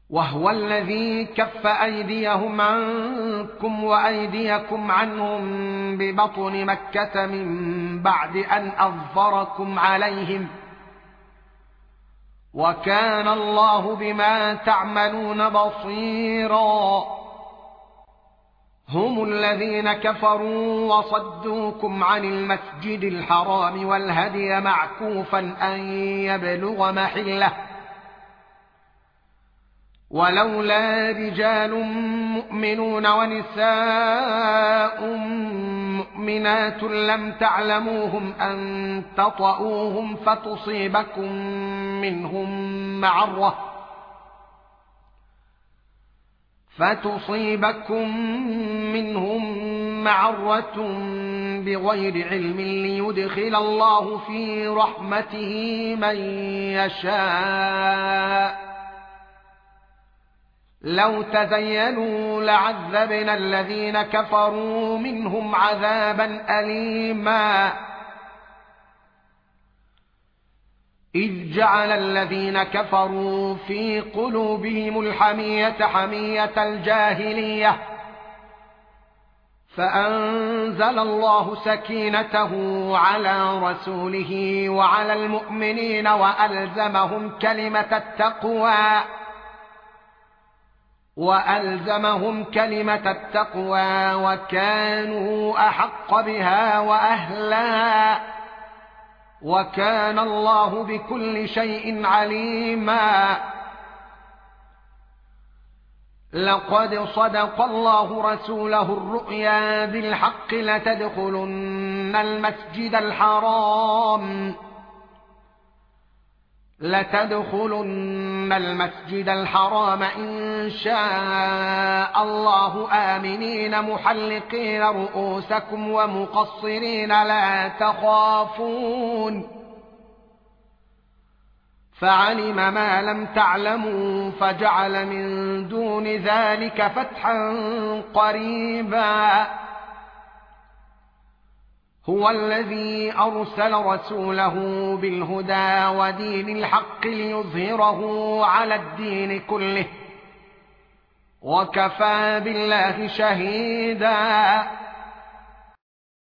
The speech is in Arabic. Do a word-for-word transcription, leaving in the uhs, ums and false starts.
وهو الذي كف أيديهم عنكم وأيديكم عنهم ببطن مكة من بعد أن أظفركم عليهم، وكان الله بما تعملون بصيرا. هم الذين كفروا وصدوكم عن المسجد الحرام والهدي معكوفا أن يبلغ محله، ولولا رجال مؤمنون ونساء مؤمنات لم تعلموهم أن تطؤوهم فتصيبكم منهم معرة فتصيبكم منهم معرة بغير علم ليدخل الله في رحمته من يشاء. لو تزينوا لعذبنا الذين كفروا منهم عذابا أليما. إذ جعل الذين كفروا في قلوبهم الحمية حمية الجاهلية، فأنزل الله سكينته على رسوله وعلى المؤمنين وألزمهم كلمة التقوى وألزمهم كلمة التقوى وكانوا أحق بها وأهلها، وكان الله بكل شيء عليما. لقد صدق الله رسوله الرؤيا بالحق لتدخلن المسجد الحرام لتدخلن المسجد الحرام إن شاء الله آمنين محلقين رؤوسكم ومقصرين لا تخافون، فعلم ما لم تعلموا فجعل من دون ذلك فتحا قريبا. هو الذي أرسل رسوله بالهدى ودين الحق ليظهره على الدين كله، وكفى بالله شهيدا.